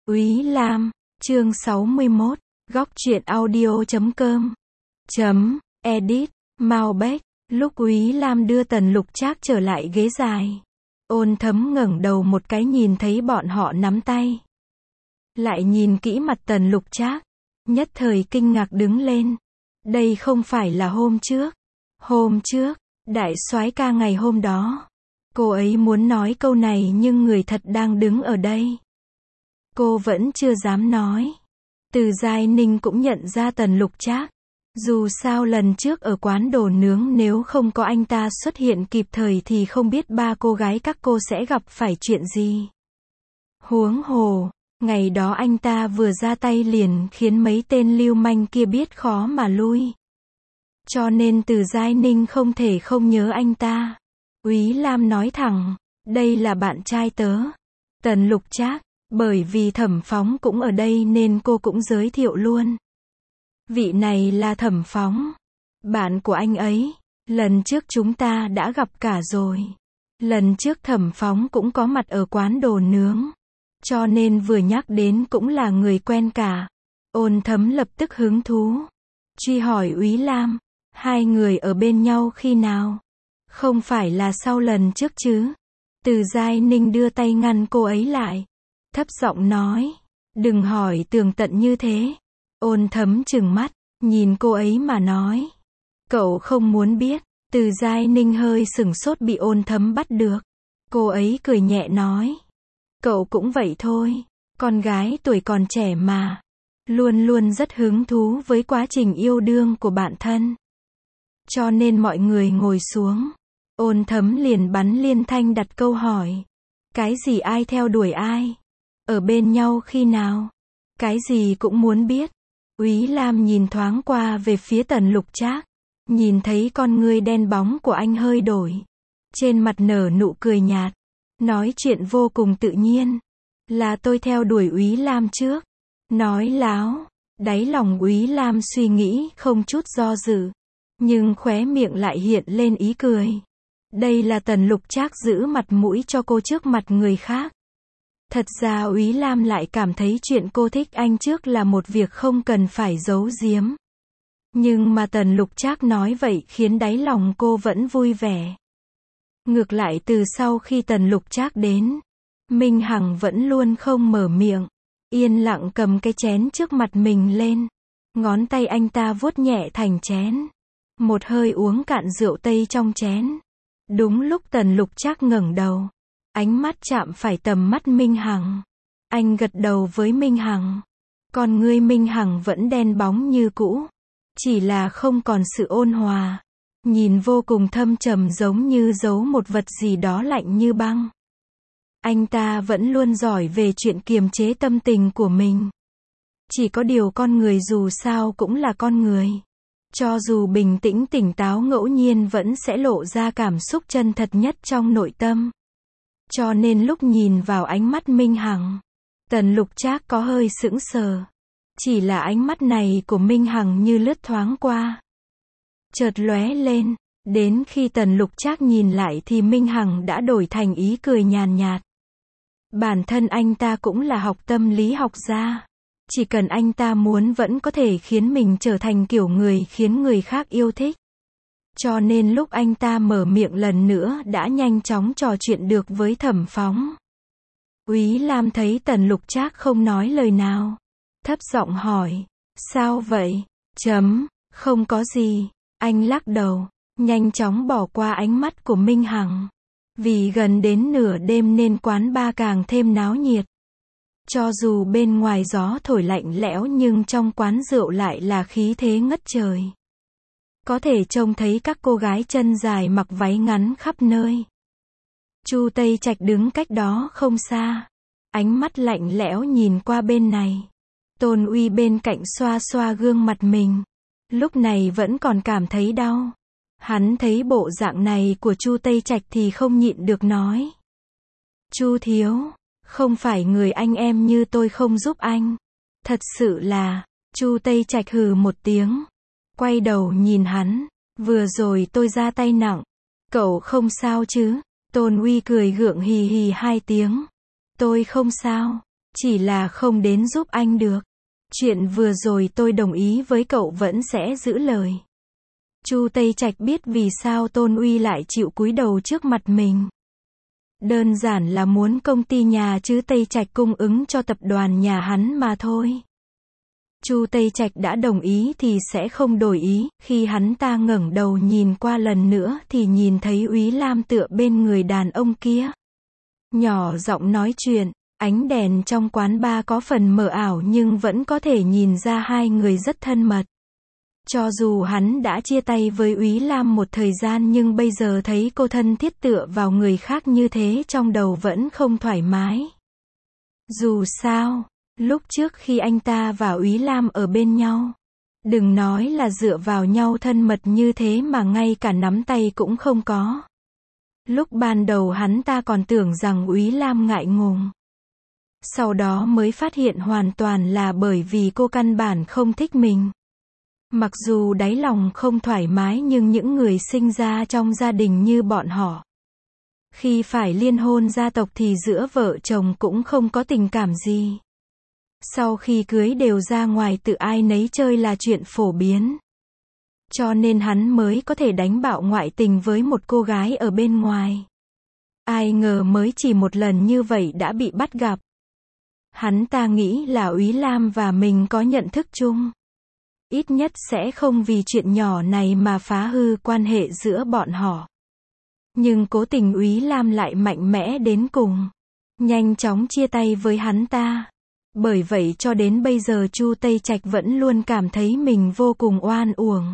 Úy Lam, chương 61, góc truyện audio.com. Edit, Malbec, lúc Úy Lam đưa Tần Lục Trác trở lại ghế dài. Ôn Thấm ngẩng đầu một cái nhìn thấy bọn họ nắm tay. Lại nhìn kỹ mặt Tần Lục Trác, nhất thời kinh ngạc đứng lên. Đây không phải là hôm trước. Hôm trước, đại soái ca ngày hôm đó. Cô ấy muốn nói câu này nhưng người thật đang đứng ở đây. Cô vẫn chưa dám nói. Từ Giai Ninh cũng nhận ra Tần Lục Trác. Dù sao lần trước ở quán đồ nướng nếu không có anh ta xuất hiện kịp thời thì không biết ba cô gái các cô sẽ gặp phải chuyện gì. Huống hồ, ngày đó anh ta vừa ra tay liền khiến mấy tên lưu manh kia biết khó mà lui. Cho nên Từ Giai Ninh không thể không nhớ anh ta. Úy Lam nói thẳng, đây là bạn trai tớ, Tần Lục Trác. Bởi vì Thẩm Phóng cũng ở đây nên cô cũng giới thiệu luôn. Vị này là Thẩm Phóng, bạn của anh ấy. Lần trước chúng ta đã gặp cả rồi. Lần trước Thẩm Phóng cũng có mặt ở quán đồ nướng. Cho nên vừa nhắc đến cũng là người quen cả. Ôn Thấm lập tức hứng thú. Truy hỏi Úy Lam, hai người ở bên nhau khi nào? Không phải là sau lần trước chứ? Từ Giai Ninh đưa tay ngăn cô ấy lại. Thấp giọng nói, đừng hỏi tường tận như thế. Ôn Thấm trừng mắt, nhìn cô ấy mà nói. Cậu không muốn biết. Từ Giai Ninh hơi sửng sốt bị Ôn Thấm bắt được. Cô ấy cười nhẹ nói. Cậu cũng vậy thôi. Con gái tuổi còn trẻ mà. Luôn luôn rất hứng thú với quá trình yêu đương của bạn thân. Cho nên mọi người ngồi xuống. Ôn Thấm liền bắn liên thanh đặt câu hỏi. Cái gì ai theo đuổi ai? Ở bên nhau khi nào? Cái gì cũng muốn biết. Úy Lam nhìn thoáng qua về phía Tần Lục Trác. Nhìn thấy con ngươi đen bóng của anh hơi đổi. Trên mặt nở nụ cười nhạt. Nói chuyện vô cùng tự nhiên. Là tôi theo đuổi Úy Lam trước. Nói láo. Đáy lòng Úy Lam suy nghĩ không chút do dự. Nhưng khóe miệng lại hiện lên ý cười. Đây là Tần Lục Trác giữ mặt mũi cho cô trước mặt người khác. Thật ra Úy Lam lại cảm thấy chuyện cô thích anh trước là một việc không cần phải giấu giếm. Nhưng mà Tần Lục Trác nói vậy khiến đáy lòng cô vẫn vui vẻ. Ngược lại từ sau khi Tần Lục Trác đến, Minh Hằng vẫn luôn không mở miệng, yên lặng cầm cái chén trước mặt mình lên. Ngón tay anh ta vuốt nhẹ thành chén. Một hơi uống cạn rượu tây trong chén. Đúng lúc Tần Lục Trác ngẩng đầu. Ánh mắt chạm phải tầm mắt Minh Hằng. Anh gật đầu với Minh Hằng. Còn ngươi Minh Hằng vẫn đen bóng như cũ. Chỉ là không còn sự ôn hòa. Nhìn vô cùng thâm trầm giống như giấu một vật gì đó lạnh như băng. Anh ta vẫn luôn giỏi về chuyện kiềm chế tâm tình của mình. Chỉ có điều con người dù sao cũng là con người. Cho dù bình tĩnh tỉnh táo ngẫu nhiên vẫn sẽ lộ ra cảm xúc chân thật nhất trong nội tâm. Cho nên lúc nhìn vào ánh mắt Minh Hằng, Tần Lục Trác có hơi sững sờ. Chỉ là ánh mắt này của Minh Hằng như lướt thoáng qua. Chợt lóe lên, đến khi Tần Lục Trác nhìn lại thì Minh Hằng đã đổi thành ý cười nhàn nhạt. Bản thân anh ta cũng là học tâm lý học gia. Chỉ cần anh ta muốn vẫn có thể khiến mình trở thành kiểu người khiến người khác yêu thích. Cho nên lúc anh ta mở miệng lần nữa đã nhanh chóng trò chuyện được với Thẩm Phóng. Úy Lam thấy Tần Lục Trác không nói lời nào. Thấp giọng hỏi, sao vậy? Không có gì. Anh lắc đầu, nhanh chóng bỏ qua ánh mắt của Minh Hằng. Vì gần đến nửa đêm nên quán bar càng thêm náo nhiệt. Cho dù bên ngoài gió thổi lạnh lẽo nhưng trong quán rượu lại là khí thế ngất trời. Có thể trông thấy các cô gái chân dài mặc váy ngắn khắp nơi. Chu Tây Trạch đứng cách đó không xa. Ánh mắt lạnh lẽo nhìn qua bên này. Tôn Uy bên cạnh xoa xoa gương mặt mình. Lúc này vẫn còn cảm thấy đau. Hắn thấy bộ dạng này của Chu Tây Trạch thì không nhịn được nói. Chu thiếu, không phải người anh em như tôi không giúp anh. Thật sự là, Chu Tây Trạch hừ một tiếng. Quay đầu nhìn hắn, vừa rồi tôi ra tay nặng. Cậu không sao chứ? Tôn Uy cười gượng hì hì hai tiếng. Tôi không sao. Chỉ là không đến giúp anh được. Chuyện vừa rồi tôi đồng ý với cậu vẫn sẽ giữ lời. Chu Tây Trạch biết vì sao Tôn Uy lại chịu cúi đầu trước mặt mình. Đơn giản là muốn công ty nhà chứ Tây Trạch cung ứng cho tập đoàn nhà hắn mà thôi. Chu Tây Trạch đã đồng ý thì sẽ không đổi ý, khi hắn ta ngẩng đầu nhìn qua lần nữa thì nhìn thấy Úy Lam tựa bên người đàn ông kia. Nhỏ giọng nói chuyện, ánh đèn trong quán bar có phần mờ ảo nhưng vẫn có thể nhìn ra hai người rất thân mật. Cho dù hắn đã chia tay với Úy Lam một thời gian nhưng bây giờ thấy cô thân thiết tựa vào người khác như thế trong đầu vẫn không thoải mái. Dù sao, lúc trước khi anh ta và Úy Lam ở bên nhau, đừng nói là dựa vào nhau thân mật như thế mà ngay cả nắm tay cũng không có. Lúc ban đầu hắn ta còn tưởng rằng Úy Lam ngại ngùng. Sau đó mới phát hiện hoàn toàn là bởi vì cô căn bản không thích mình. Mặc dù đáy lòng không thoải mái nhưng những người sinh ra trong gia đình như bọn họ, khi phải liên hôn gia tộc thì giữa vợ chồng cũng không có tình cảm gì. Sau khi cưới đều ra ngoài tự ai nấy chơi là chuyện phổ biến. Cho nên hắn mới có thể đánh bạo ngoại tình với một cô gái ở bên ngoài. Ai ngờ mới chỉ một lần như vậy đã bị bắt gặp. Hắn ta nghĩ là Úy Lam và mình có nhận thức chung. Ít nhất sẽ không vì chuyện nhỏ này mà phá hư quan hệ giữa bọn họ. Nhưng cố tình Úy Lam lại mạnh mẽ đến cùng. Nhanh chóng chia tay với hắn ta. Bởi vậy cho đến bây giờ Chu Tây Trạch vẫn luôn cảm thấy mình vô cùng oan uổng.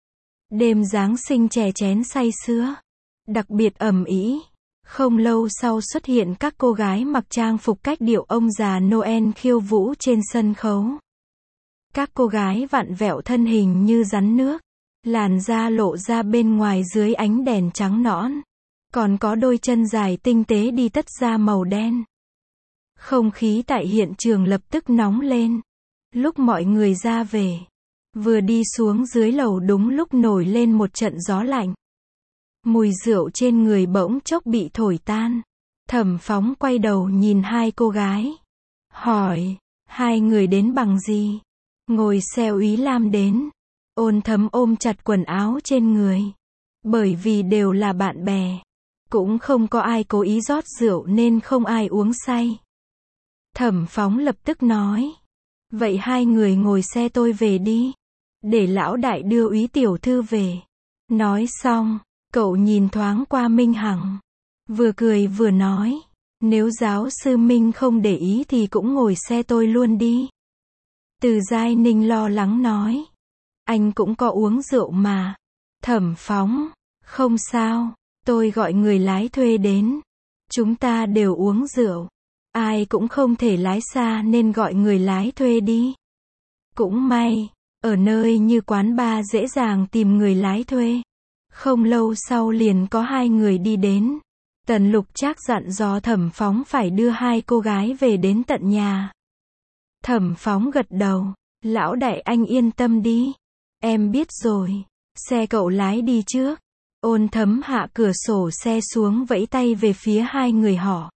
Đêm Giáng sinh chè chén say sưa. Đặc biệt ầm ĩ. Không lâu sau xuất hiện các cô gái mặc trang phục cách điệu ông già Noel khiêu vũ trên sân khấu. Các cô gái vặn vẹo thân hình như rắn nước. Làn da lộ ra bên ngoài dưới ánh đèn trắng nõn. Còn có đôi chân dài tinh tế đi tất da màu đen. Không khí tại hiện trường lập tức nóng lên. Lúc mọi người ra về, vừa đi xuống dưới lầu đúng lúc nổi lên một trận gió lạnh. Mùi rượu trên người bỗng chốc bị thổi tan. Thẩm Phóng quay đầu nhìn hai cô gái. Hỏi, hai người đến bằng gì? Ngồi xe Úy Lam đến. Ôn Thấm ôm chặt quần áo trên người. Bởi vì đều là bạn bè. Cũng không có ai cố ý rót rượu nên không ai uống say. Thẩm Phóng lập tức nói. Vậy hai người ngồi xe tôi về đi. Để lão đại đưa Úy tiểu thư về. Nói xong, cậu nhìn thoáng qua Minh Hằng. Vừa cười vừa nói. Nếu giáo sư Minh không để ý thì cũng ngồi xe tôi luôn đi. Từ Giai Ninh lo lắng nói. Anh cũng có uống rượu mà. Thẩm Phóng. Không sao, tôi gọi người lái thuê đến. Chúng ta đều uống rượu. Ai cũng không thể lái xa nên gọi người lái thuê đi. Cũng may, ở nơi như quán bar dễ dàng tìm người lái thuê. Không lâu sau liền có hai người đi đến. Tần Lục Trác dặn dò Thẩm Phóng phải đưa hai cô gái về đến tận nhà. Thẩm Phóng gật đầu. Lão đại anh yên tâm đi. Em biết rồi. Xe cậu lái đi trước. Ôn Thấm hạ cửa sổ xe xuống vẫy tay về phía hai người họ.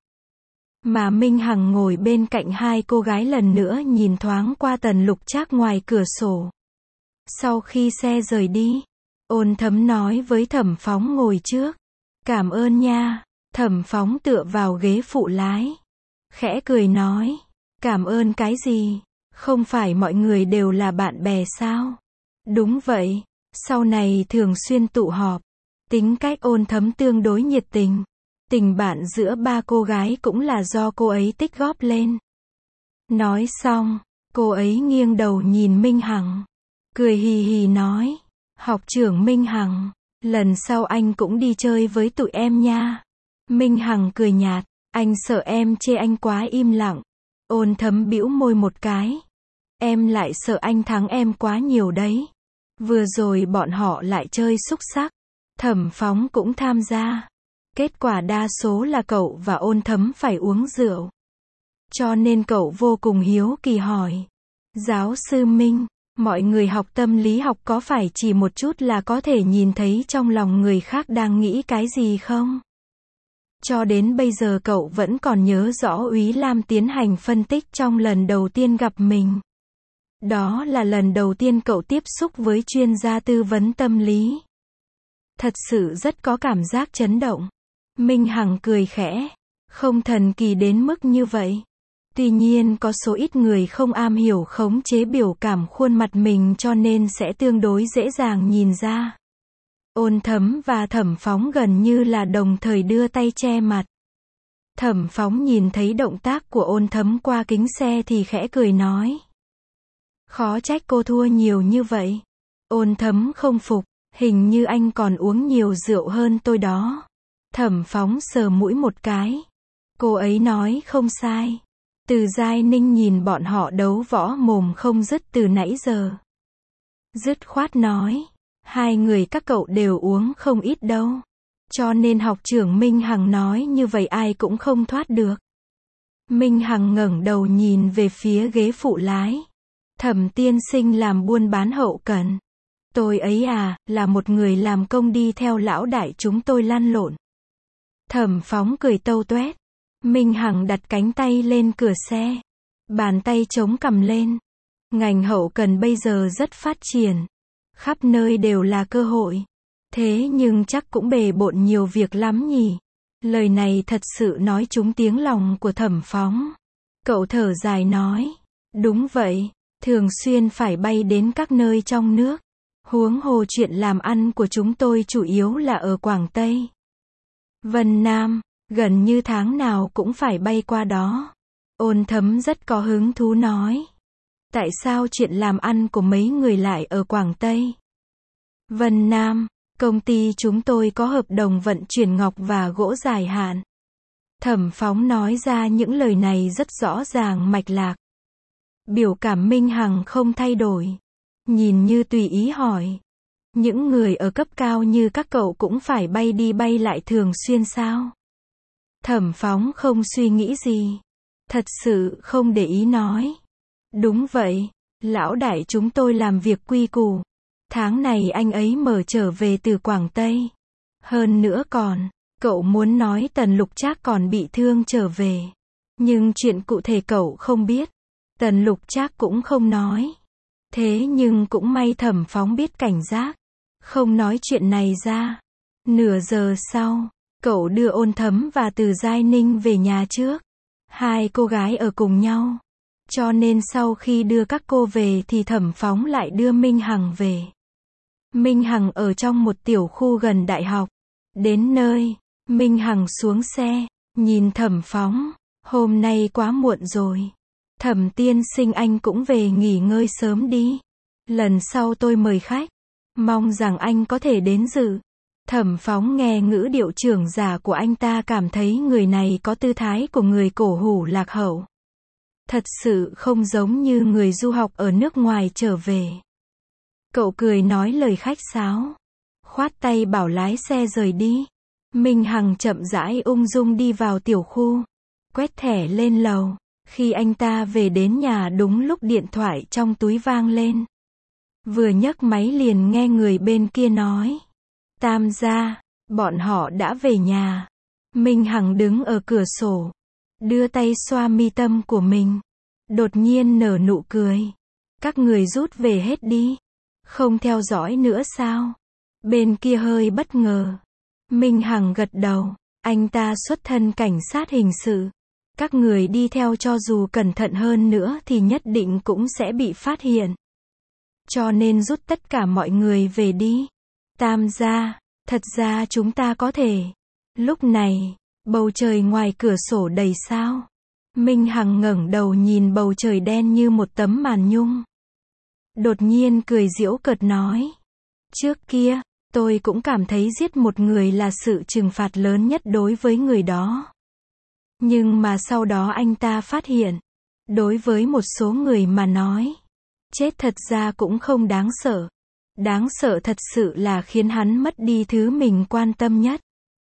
Mà Minh Hằng ngồi bên cạnh hai cô gái lần nữa nhìn thoáng qua Tần Lục Trác ngoài cửa sổ. Sau khi xe rời đi, Ôn Thấm nói với Thẩm Phóng ngồi trước. Cảm ơn nha. Thẩm Phóng tựa vào ghế phụ lái. Khẽ cười nói. Cảm ơn cái gì? Không phải mọi người đều là bạn bè sao? Đúng vậy. Sau này thường xuyên tụ họp. Tính cách Ôn Thấm tương đối nhiệt tình. Tình bạn giữa ba cô gái cũng là do cô ấy tích góp lên. Nói xong, cô ấy nghiêng đầu nhìn Minh Hằng. Cười hì hì nói. Học trưởng Minh Hằng, lần sau anh cũng đi chơi với tụi em nha. Minh Hằng cười nhạt. Anh sợ em chê anh quá im lặng. Ôn Thấm bĩu môi một cái. Em lại sợ anh thắng em quá nhiều đấy. Vừa rồi bọn họ lại chơi xúc xắc. Thẩm Phóng cũng tham gia. Kết quả đa số là cậu và Ôn Thấm phải uống rượu. Cho nên cậu vô cùng hiếu kỳ hỏi. Giáo sư Minh, mọi người học tâm lý học có phải chỉ một chút là có thể nhìn thấy trong lòng người khác đang nghĩ cái gì không? Cho đến bây giờ cậu vẫn còn nhớ rõ Úy Lam tiến hành phân tích trong lần đầu tiên gặp mình. Đó là lần đầu tiên cậu tiếp xúc với chuyên gia tư vấn tâm lý. Thật sự rất có cảm giác chấn động. Minh Hằng cười khẽ. Không thần kỳ đến mức như vậy. Tuy nhiên có số ít người không am hiểu khống chế biểu cảm khuôn mặt mình cho nên sẽ tương đối dễ dàng nhìn ra. Ôn Thấm và Thẩm Phóng gần như là đồng thời đưa tay che mặt. Thẩm Phóng nhìn thấy động tác của Ôn Thấm qua kính xe thì khẽ cười nói. Khó trách cô thua nhiều như vậy. Ôn Thấm không phục, hình như anh còn uống nhiều rượu hơn tôi đó. Thẩm Phóng sờ mũi một cái. Cô ấy nói không sai. Từ Giai Ninh nhìn bọn họ đấu võ mồm không dứt từ nãy giờ. Dứt khoát nói. Hai người các cậu đều uống không ít đâu. Cho nên học trưởng Minh Hằng nói như vậy ai cũng không thoát được. Minh Hằng ngẩng đầu nhìn về phía ghế phụ lái. Thẩm tiên sinh làm buôn bán hậu cần. Tôi ấy à, là một người làm công đi theo lão đại chúng tôi lăn lộn. Thẩm Phóng cười tâu tuét. Minh Hằng đặt cánh tay lên cửa xe. Bàn tay chống cằm lên. Ngành hậu cần bây giờ rất phát triển. Khắp nơi đều là cơ hội. Thế nhưng chắc cũng bề bộn nhiều việc lắm nhỉ. Lời này thật sự nói trúng tiếng lòng của Thẩm Phóng. Cậu thở dài nói. Đúng vậy, thường xuyên phải bay đến các nơi trong nước. Huống hồ chuyện làm ăn của chúng tôi chủ yếu là ở Quảng Tây. Vân Nam, gần như tháng nào cũng phải bay qua đó. Ôn Thấm rất có hứng thú nói. Tại sao chuyện làm ăn của mấy người lại ở Quảng Tây? Vân Nam, công ty chúng tôi có hợp đồng vận chuyển ngọc và gỗ dài hạn. Thẩm Phóng nói ra những lời này rất rõ ràng mạch lạc. Biểu cảm Minh Hằng không thay đổi. Nhìn như tùy ý hỏi. Những người ở cấp cao như các cậu cũng phải bay đi bay lại thường xuyên sao? Thẩm Phóng không suy nghĩ gì. Thật sự không để ý nói. Đúng vậy, lão đại chúng tôi làm việc quy củ. Tháng này anh ấy mở trở về từ Quảng Tây. Hơn nữa còn, cậu muốn nói Tần Lục Trác còn bị thương trở về. Nhưng chuyện cụ thể cậu không biết. Tần Lục Trác cũng không nói. Thế nhưng cũng may Thẩm Phóng biết cảnh giác. Không nói chuyện này ra. Nửa giờ sau, cậu đưa Ôn Thấm và Từ Giai Ninh về nhà trước. Hai cô gái ở cùng nhau. Cho nên sau khi đưa các cô về thì Thẩm Phóng lại đưa Minh Hằng về. Minh Hằng ở trong một tiểu khu gần đại học. Đến nơi, Minh Hằng xuống xe, nhìn Thẩm Phóng. Hôm nay quá muộn rồi. Thẩm tiên sinh anh cũng về nghỉ ngơi sớm đi. Lần sau tôi mời khách. Mong rằng anh có thể đến dự. Thẩm Phóng nghe ngữ điệu trưởng giả của anh ta cảm thấy người này có tư thái của người cổ hủ lạc hậu. Thật sự không giống như người du học ở nước ngoài trở về. Cậu cười nói lời khách sáo. Khoát tay bảo lái xe rời đi. Minh Hằng chậm rãi ung dung đi vào tiểu khu. Quét thẻ lên lầu. Khi anh ta về đến nhà đúng lúc điện thoại trong túi vang lên. Vừa nhấc máy liền nghe người bên kia nói. Tam gia, bọn họ đã về nhà. Minh Hằng đứng ở cửa sổ. Đưa tay xoa mi tâm của mình. Đột nhiên nở nụ cười. Các người rút về hết đi. Không theo dõi nữa sao? Bên kia hơi bất ngờ. Minh Hằng gật đầu. Anh ta xuất thân cảnh sát hình sự. Các người đi theo cho dù cẩn thận hơn nữa thì nhất định cũng sẽ bị phát hiện. Cho nên rút tất cả mọi người về đi. Tam gia, thật ra chúng ta có thể. Lúc này, bầu trời ngoài cửa sổ đầy sao. Minh Hằng ngẩng đầu nhìn bầu trời đen như một tấm màn nhung. Đột nhiên cười giễu cợt nói. Trước kia, tôi cũng cảm thấy giết một người là sự trừng phạt lớn nhất đối với người đó. Nhưng mà sau đó anh ta phát hiện. Đối với một số người mà nói. Chết thật ra cũng không đáng sợ. Đáng sợ thật sự là khiến hắn mất đi thứ mình quan tâm nhất.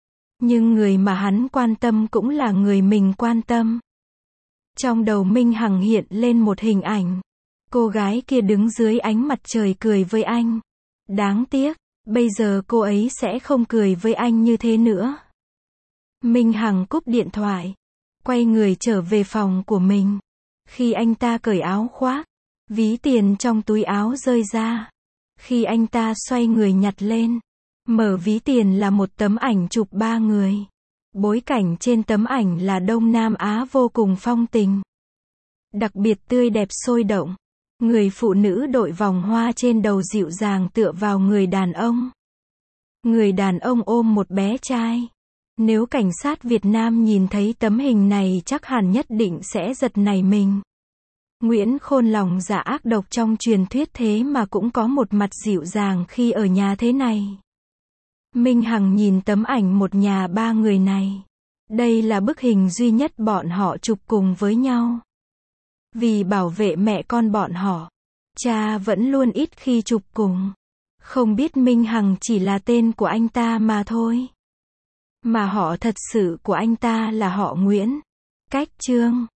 Nhưng người mà hắn quan tâm cũng là người mình quan tâm. Trong đầu Minh Hằng hiện lên một hình ảnh. Cô gái kia đứng dưới ánh mặt trời cười với anh. Đáng tiếc, bây giờ cô ấy sẽ không cười với anh như thế nữa. Minh Hằng cúp điện thoại, quay người trở về phòng của mình. Khi anh ta cởi áo khoác, ví tiền trong túi áo rơi ra. Khi anh ta xoay người nhặt lên, mở ví tiền là một tấm ảnh chụp 3 người. Bối cảnh trên tấm ảnh là Đông Nam Á vô cùng phong tình, đặc biệt tươi đẹp sôi động. Người phụ nữ đội vòng hoa trên đầu dịu dàng tựa vào người đàn ông. Người đàn ông ôm một bé trai. Nếu cảnh sát Việt Nam nhìn thấy tấm hình này chắc hẳn nhất định sẽ giật nảy mình. Nguyễn Khôn lòng dạ ác độc trong truyền thuyết thế mà cũng có một mặt dịu dàng khi ở nhà thế này. Minh Hằng nhìn tấm ảnh một nhà 3 người này. Đây là bức hình duy nhất bọn họ chụp cùng với nhau. Vì bảo vệ mẹ con bọn họ, cha vẫn luôn ít khi chụp cùng. Không biết Minh Hằng chỉ là tên của anh ta mà thôi. Mà họ thật sự của anh ta là họ Nguyễn. Cách chương